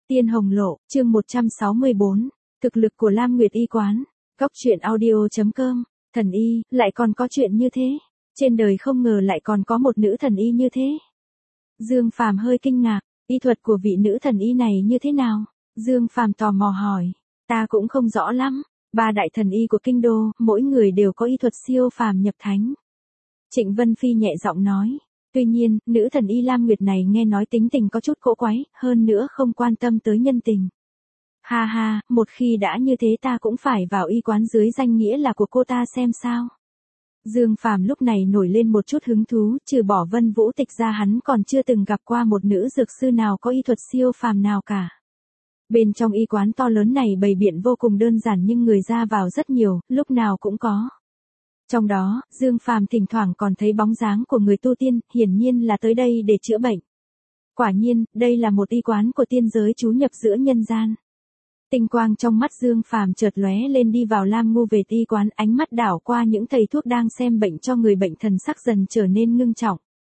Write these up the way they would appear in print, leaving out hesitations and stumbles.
Tiên Hồng Lộ, chương 164, thực lực của Lam Nguyệt y quán. Góc truyện audio.com, thần y, lại còn có chuyện như thế. Trên đời không ngờ lại còn có một nữ thần y như thế. Dương Phàm hơi kinh ngạc, y thuật của vị nữ thần y này như thế nào? Dương Phàm tò mò hỏi, ta cũng không rõ lắm. Ba đại thần y của kinh đô, mỗi người đều có y thuật siêu phàm nhập thánh. Trịnh Vân Phi nhẹ giọng nói. Tuy nhiên, nữ thần y Lam Nguyệt này nghe nói tính tình có chút cỗ quái, hơn nữa không quan tâm tới nhân tình. Ha ha, một khi đã như thế ta cũng phải vào y quán dưới danh nghĩa là của cô ta xem sao. Dương Phàm lúc này nổi lên một chút hứng thú, trừ bỏ Vân Vũ Tịch ra hắn còn chưa từng gặp qua một nữ dược sư nào có y thuật siêu phàm nào cả. Bên trong y quán to lớn này bày biện vô cùng đơn giản nhưng người ra vào rất nhiều, lúc nào cũng có. Trong đó, Dương Phàm thỉnh thoảng còn thấy bóng dáng của người tu tiên, hiển nhiên là tới đây để chữa bệnh. Quả nhiên, đây là một y quán của tiên giới trú nhập giữa nhân gian. Tinh quang trong mắt Dương Phàm chợt lóe lên đi vào Lam Ngu Vệt y quán, ánh mắt đảo qua những thầy thuốc đang xem bệnh cho người bệnh, thần sắc dần trở nên ngưng trọng.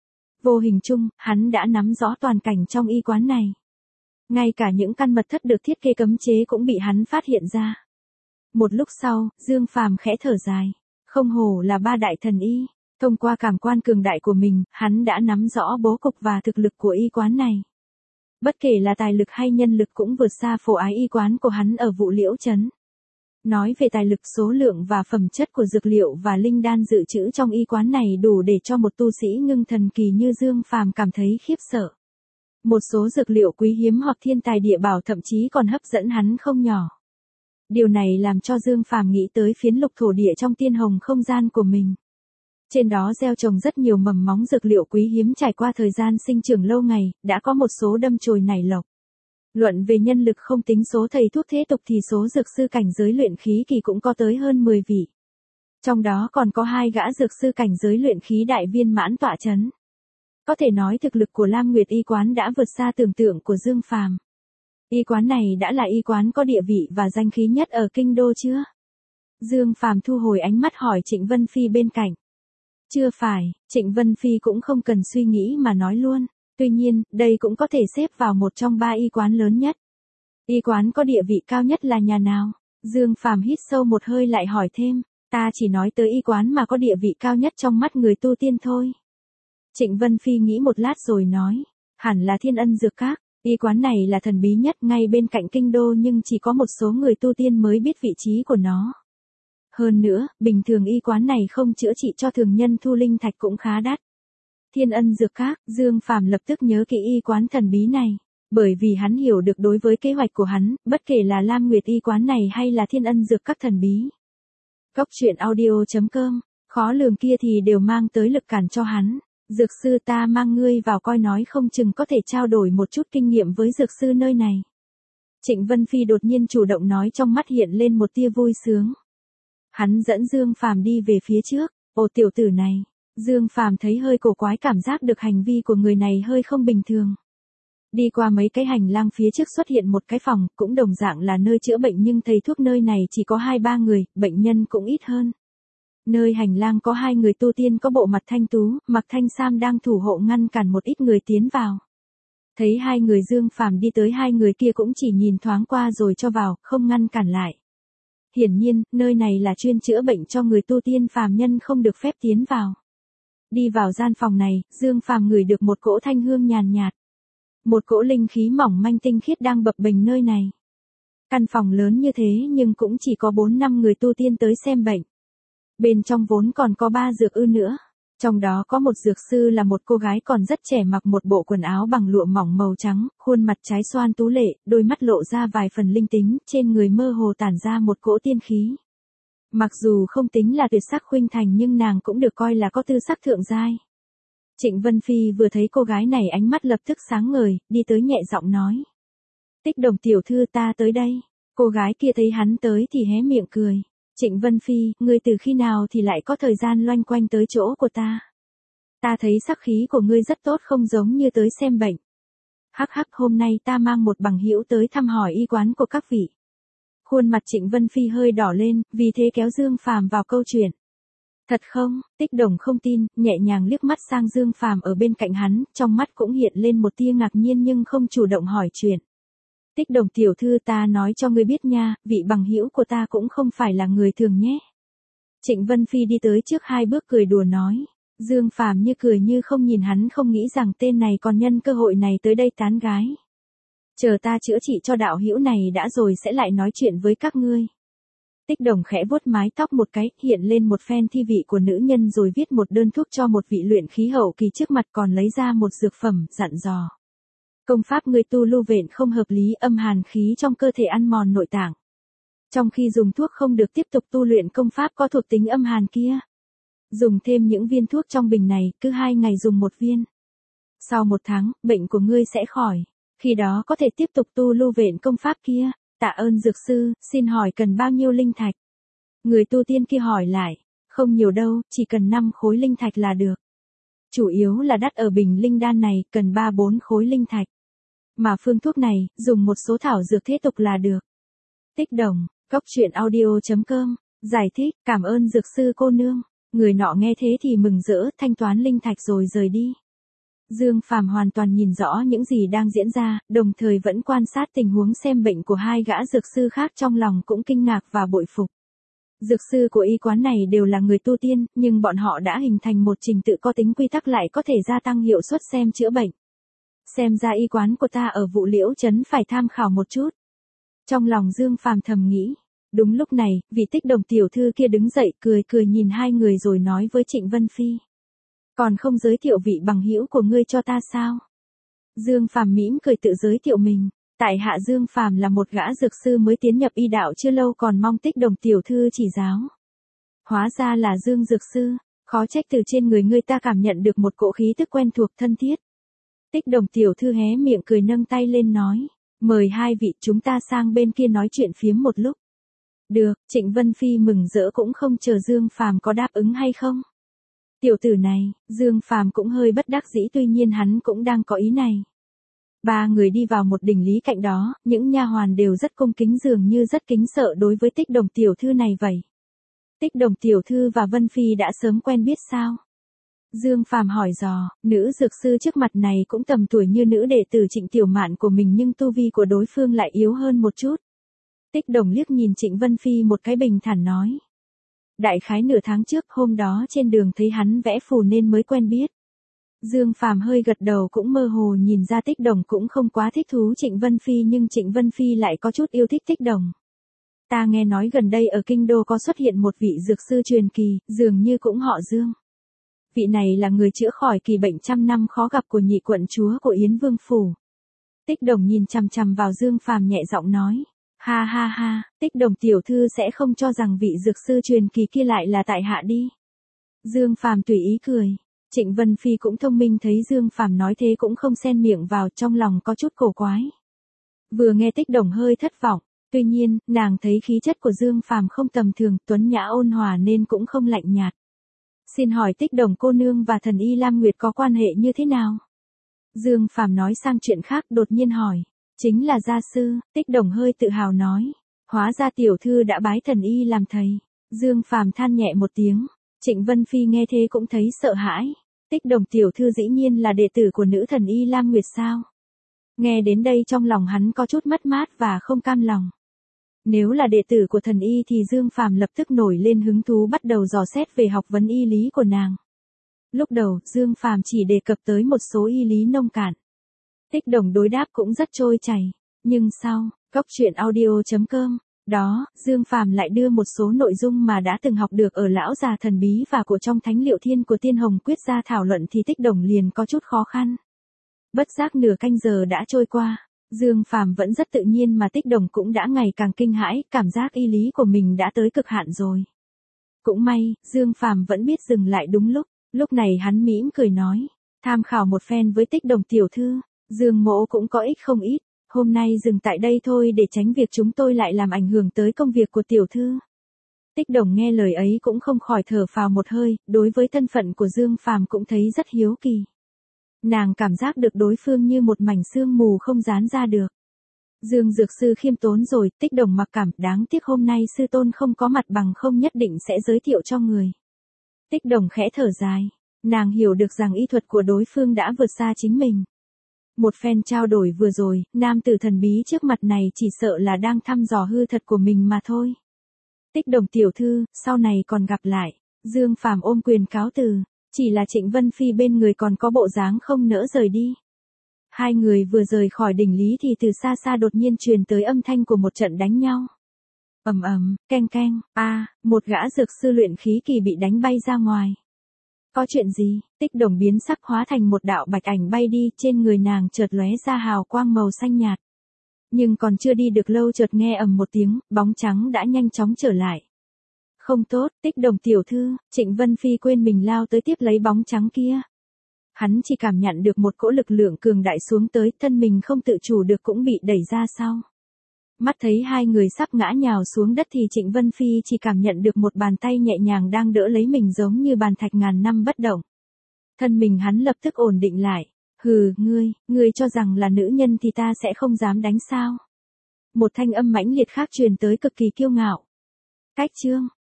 Vô hình chung, hắn đã nắm rõ toàn cảnh trong y quán này. Ngay cả những căn mật thất được thiết kế cấm chế cũng bị hắn phát hiện ra. Một lúc sau, Dương Phàm khẽ thở dài. Không hổ là ba đại thần y, thông qua cảm quan cường đại của mình, hắn đã nắm rõ bố cục và thực lực của y quán này. Bất kể là tài lực hay nhân lực cũng vượt xa phổ ái y quán của hắn ở Vũ Liễu Trấn. Nói về tài lực, số lượng và phẩm chất của dược liệu và linh đan dự trữ trong y quán này đủ để cho một tu sĩ ngưng thần kỳ như Dương Phàm cảm thấy khiếp sợ. Một số dược liệu quý hiếm hoặc thiên tài địa bảo thậm chí còn hấp dẫn hắn không nhỏ. Điều này làm cho Dương Phàm nghĩ tới phiến lục thổ địa trong tiên hồng không gian của mình. Trên đó gieo trồng rất nhiều mầm móng dược liệu quý hiếm trải qua thời gian sinh trưởng lâu ngày, đã có một số đâm chồi nảy lộc. Luận về nhân lực không tính số thầy thuốc thế tục thì số dược sư cảnh giới luyện khí kỳ cũng có tới hơn 10 vị. Trong đó còn có 2 gã dược sư cảnh giới luyện khí đại viên mãn tọa chấn. Có thể nói thực lực của Lam Nguyệt y quán đã vượt xa tưởng tượng của Dương Phàm. Y quán này đã là y quán có địa vị và danh khí nhất ở kinh đô chưa? Dương Phàm thu hồi ánh mắt hỏi Trịnh Vân Phi bên cạnh. Chưa phải, Trịnh Vân Phi cũng không cần suy nghĩ mà nói luôn. Tuy nhiên, đây cũng có thể xếp vào một trong 3 y quán lớn nhất. Y quán có địa vị cao nhất là nhà nào? Dương Phàm hít sâu một hơi lại hỏi thêm. Ta chỉ nói tới y quán mà có địa vị cao nhất trong mắt người tu tiên thôi. Trịnh Vân Phi nghĩ một lát rồi nói. Hẳn là Thiên Ân Dược Các. Y quán này là thần bí nhất ngay bên cạnh kinh đô nhưng chỉ có một số người tu tiên mới biết vị trí của nó. Hơn nữa, bình thường y quán này không chữa trị cho thường nhân thu linh thạch cũng khá đắt. Thiên Ân Dược Các, Dương Phàm lập tức nhớ kỹ y quán thần bí này. Bởi vì hắn hiểu được đối với kế hoạch của hắn, bất kể là Lam Nguyệt y quán này hay là Thiên Ân Dược Các thần bí. Góc truyện audio.com, khó lường kia thì đều mang tới lực cản cho hắn. Dược sư ta mang ngươi vào coi nói không chừng có thể trao đổi một chút kinh nghiệm với dược sư nơi này. Trịnh Vân Phi đột nhiên chủ động nói, trong mắt hiện lên một tia vui sướng. Hắn dẫn Dương Phàm đi về phía trước. Ồ, tiểu tử này. Dương Phàm thấy hơi cổ quái, cảm giác được hành vi của người này hơi không bình thường. Đi qua mấy cái hành lang phía trước xuất hiện một cái phòng, cũng đồng dạng là nơi chữa bệnh nhưng thầy thuốc nơi này chỉ có 2-3 người, bệnh nhân cũng ít hơn. Nơi hành lang có 2 người tu tiên có bộ mặt thanh tú, mặc thanh sam đang thủ hộ ngăn cản một ít người tiến vào. Thấy 2 người Dương Phàm đi tới, 2 người kia cũng chỉ nhìn thoáng qua rồi cho vào, không ngăn cản lại. Hiển nhiên, nơi này là chuyên chữa bệnh cho người tu tiên, phàm nhân không được phép tiến vào. Đi vào gian phòng này, Dương Phàm ngửi được một cỗ thanh hương nhàn nhạt. Một cỗ linh khí mỏng manh tinh khiết đang bập bềnh nơi này. Căn phòng lớn như thế nhưng cũng chỉ có 4-5 người tu tiên tới xem bệnh. Bên trong vốn còn có 3 dược ư nữa. Trong đó có một dược sư là một cô gái còn rất trẻ, mặc một bộ quần áo bằng lụa mỏng màu trắng, khuôn mặt trái xoan tú lệ, đôi mắt lộ ra vài phần linh tính, trên người mơ hồ tản ra một cỗ tiên khí. Mặc dù không tính là tuyệt sắc khuynh thành nhưng nàng cũng được coi là có tư sắc thượng giai. Trịnh Vân Phi vừa thấy cô gái này ánh mắt lập tức sáng ngời, đi tới nhẹ giọng nói. Tích Đồng tiểu thư, ta tới đây. Cô gái kia thấy hắn tới thì hé miệng cười. Trịnh Vân Phi, ngươi từ khi nào thì lại có thời gian loanh quanh tới chỗ của ta? Ta thấy sắc khí của ngươi rất tốt, không giống như tới xem bệnh. Hắc hắc, hôm nay ta mang một bằng hữu tới thăm hỏi y quán của các vị. Khuôn mặt Trịnh Vân Phi hơi đỏ lên, vì thế kéo Dương Phàm vào câu chuyện. Thật không? Tích Đồng không tin, nhẹ nhàng liếc mắt sang Dương Phàm ở bên cạnh hắn, trong mắt cũng hiện lên một tia ngạc nhiên nhưng không chủ động hỏi chuyện. Tích Đồng tiểu thư, ta nói cho ngươi biết nha, vị bằng hữu của ta cũng không phải là người thường nhé. Trịnh Vân Phi đi tới trước 2 bước cười đùa nói. Dương Phàm như cười như không nhìn hắn, không nghĩ rằng tên này còn nhân cơ hội này tới đây tán gái. Chờ ta chữa trị cho đạo hữu này đã rồi sẽ lại nói chuyện với các ngươi. Tích Đồng khẽ vuốt mái tóc một cái, hiện lên một phen thi vị của nữ nhân rồi viết một đơn thuốc cho một vị luyện khí hậu kỳ trước mặt, còn lấy ra một dược phẩm, dặn dò. Công pháp ngươi tu lưu vện không hợp lý, âm hàn khí trong cơ thể ăn mòn nội tạng. Trong khi dùng thuốc không được tiếp tục tu luyện công pháp có thuộc tính âm hàn kia. Dùng thêm những viên thuốc trong bình này, cứ 2 ngày dùng 1 viên. Sau 1 tháng, bệnh của ngươi sẽ khỏi. Khi đó có thể tiếp tục tu lưu vện công pháp kia. Tạ ơn dược sư, xin hỏi cần bao nhiêu linh thạch? Người tu tiên kia hỏi lại. Không nhiều đâu, chỉ cần 5 khối linh thạch là được. Chủ yếu là đắt ở bình linh đan này, cần 3-4 khối linh thạch. Mà phương thuốc này, dùng một số thảo dược thế tục là được. Tích Đồng, goctruyện.audio.com, giải thích, cảm ơn dược sư cô nương. Người nọ nghe thế thì mừng rỡ, thanh toán linh thạch rồi rời đi. Dương Phàm hoàn toàn nhìn rõ những gì đang diễn ra, đồng thời vẫn quan sát tình huống xem bệnh của 2 gã dược sư khác, trong lòng cũng kinh ngạc và bội phục. Dược sư của y quán này đều là người tu tiên, nhưng bọn họ đã hình thành một trình tự có tính quy tắc lại có thể gia tăng hiệu suất xem chữa bệnh. Xem ra y quán của ta ở Vụ Liễu trấn phải tham khảo một chút. Trong lòng Dương Phàm thầm nghĩ. Đúng lúc này, vị Tích Đồng tiểu thư kia đứng dậy, cười cười nhìn 2 người rồi nói với Trịnh Vân Phi. Còn không giới thiệu vị bằng hữu của ngươi cho ta sao? Dương Phàm mỉm cười tự giới thiệu mình. Tại hạ Dương Phàm là một gã dược sư mới tiến nhập y đạo chưa lâu, còn mong Tích Đồng tiểu thư chỉ giáo. Hóa ra là Dương dược sư, khó trách từ trên người ngươi ta cảm nhận được một cỗ khí tức quen thuộc thân thiết. Tích Đồng tiểu thư hé miệng cười nâng tay lên nói. Mời 2 vị chúng ta sang bên kia nói chuyện phiếm một lúc. Được, Trịnh Vân Phi mừng rỡ cũng không chờ Dương Phàm có đáp ứng hay không. Tiểu tử này, Dương Phàm cũng hơi bất đắc dĩ, tuy nhiên hắn cũng đang có ý này. 3 người đi vào một đình lý cạnh đó, những nha hoàn đều rất cung kính, dường như rất kính sợ đối với Tích Đồng tiểu thư này vậy. Tích Đồng tiểu thư và Vân Phi đã sớm quen biết sao? Dương Phàm hỏi dò, nữ dược sư trước mặt này cũng tầm tuổi như nữ đệ tử Trịnh Tiểu Mạn của mình, nhưng tu vi của đối phương lại yếu hơn một chút. Tích Đồng liếc nhìn Trịnh Vân Phi một cái, bình thản nói. Đại khái nửa tháng trước, hôm đó trên đường thấy hắn vẽ phù nên mới quen biết. Dương Phàm hơi gật đầu, cũng mơ hồ nhìn ra Tích Đồng cũng không quá thích thú Trịnh Vân Phi, nhưng Trịnh Vân Phi lại có chút yêu thích Tích Đồng. Ta nghe nói gần đây ở Kinh Đô có xuất hiện một vị dược sư truyền kỳ, dường như cũng họ Dương. Vị này là người chữa khỏi kỳ bệnh trăm năm khó gặp của nhị quận chúa của Yến Vương Phủ. Tích Đồng nhìn chằm chằm vào Dương Phàm nhẹ giọng nói. Ha ha ha, Tích Đồng tiểu thư sẽ không cho rằng vị dược sư truyền kỳ kia lại là tại hạ đi. Dương Phàm tùy ý cười. Trịnh Vân Phi cũng thông minh, thấy Dương Phàm nói thế cũng không xen miệng vào, trong lòng có chút cổ quái. Vừa nghe Tích Đồng hơi thất vọng, tuy nhiên, nàng thấy khí chất của Dương Phàm không tầm thường, tuấn nhã ôn hòa nên cũng không lạnh nhạt. Xin hỏi Tích Đồng cô nương và thần y Lam Nguyệt có quan hệ như thế nào? Dương Phàm nói sang chuyện khác, đột nhiên hỏi. Chính là gia sư, Tích Đồng hơi tự hào nói. Hóa ra tiểu thư đã bái thần y làm thầy. Dương Phàm than nhẹ một tiếng. Trịnh Vân Phi nghe thế cũng thấy sợ hãi. Tích Đồng tiểu thư dĩ nhiên là đệ tử của nữ thần y Lam Nguyệt sao? Nghe đến đây trong lòng hắn có chút mất mát và không cam lòng. Nếu là đệ tử của thần y thì Dương Phàm lập tức nổi lên hứng thú, bắt đầu dò xét về học vấn y lý của nàng. Lúc đầu, Dương Phàm chỉ đề cập tới một số y lý nông cạn. Tích Đồng đối đáp cũng rất trôi chảy, nhưng sau, goctruyện.audio.com, đó, Dương Phàm lại đưa một số nội dung mà đã từng học được ở lão già thần bí và của trong Thánh Liệu Thiên của Tiên Hồng Quyết ra thảo luận, thì Tích Đồng liền có chút khó khăn. Bất giác nửa canh giờ đã trôi qua, Dương Phàm vẫn rất tự nhiên mà Tích Đồng cũng đã ngày càng kinh hãi, cảm giác y lý của mình đã tới cực hạn rồi. Cũng may, Dương Phàm vẫn biết dừng lại đúng lúc này hắn mỉm cười nói, tham khảo một phen với Tích Đồng tiểu thư, Dương mỗ cũng có ích không ít, hôm nay dừng tại đây thôi để tránh việc chúng tôi lại làm ảnh hưởng tới công việc của tiểu thư. Tích Đồng nghe lời ấy cũng không khỏi thở phào một hơi, đối với thân phận của Dương Phàm cũng thấy rất hiếu kỳ. Nàng cảm giác được đối phương như một mảnh sương mù không dán ra được. Dương dược sư khiêm tốn rồi, Tích Đồng mặc cảm, đáng tiếc hôm nay sư tôn không có mặt, bằng không nhất định sẽ giới thiệu cho người. Tích Đồng khẽ thở dài, nàng hiểu được rằng y thuật của đối phương đã vượt xa chính mình. Một phen trao đổi vừa rồi, nam tử thần bí trước mặt này chỉ sợ là đang thăm dò hư thật của mình mà thôi. Tích Đồng tiểu thư, sau này còn gặp lại. Dương Phàm ôm quyền cáo từ, chỉ là Trịnh Vân Phi bên người còn có bộ dáng không nỡ rời đi. Hai người vừa rời khỏi đỉnh lý thì từ xa xa đột nhiên truyền tới âm thanh của một trận đánh nhau. Ầm ầm, keng keng, một gã dược sư luyện khí kỳ bị đánh bay ra ngoài. Có chuyện gì? Tích Đồng biến sắc hóa thành một đạo bạch ảnh bay đi, trên người nàng chợt lóe ra hào quang màu xanh nhạt. Nhưng còn chưa đi được lâu chợt nghe ầm một tiếng, bóng trắng đã nhanh chóng trở lại. Không tốt, Tích Đồng tiểu thư, Trịnh Vân Phi quên mình lao tới tiếp lấy bóng trắng kia. Hắn chỉ cảm nhận được một cỗ lực lượng cường đại xuống tới, thân mình không tự chủ được cũng bị đẩy ra sau. Mắt thấy hai người sắp ngã nhào xuống đất thì Trịnh Vân Phi chỉ cảm nhận được một bàn tay nhẹ nhàng đang đỡ lấy mình giống như bàn thạch ngàn năm bất động. Thân mình hắn lập tức ổn định lại. Hừ, ngươi cho rằng là nữ nhân thì ta sẽ không dám đánh sao? Một thanh âm mãnh liệt khác truyền tới cực kỳ kiêu ngạo. Cách chương,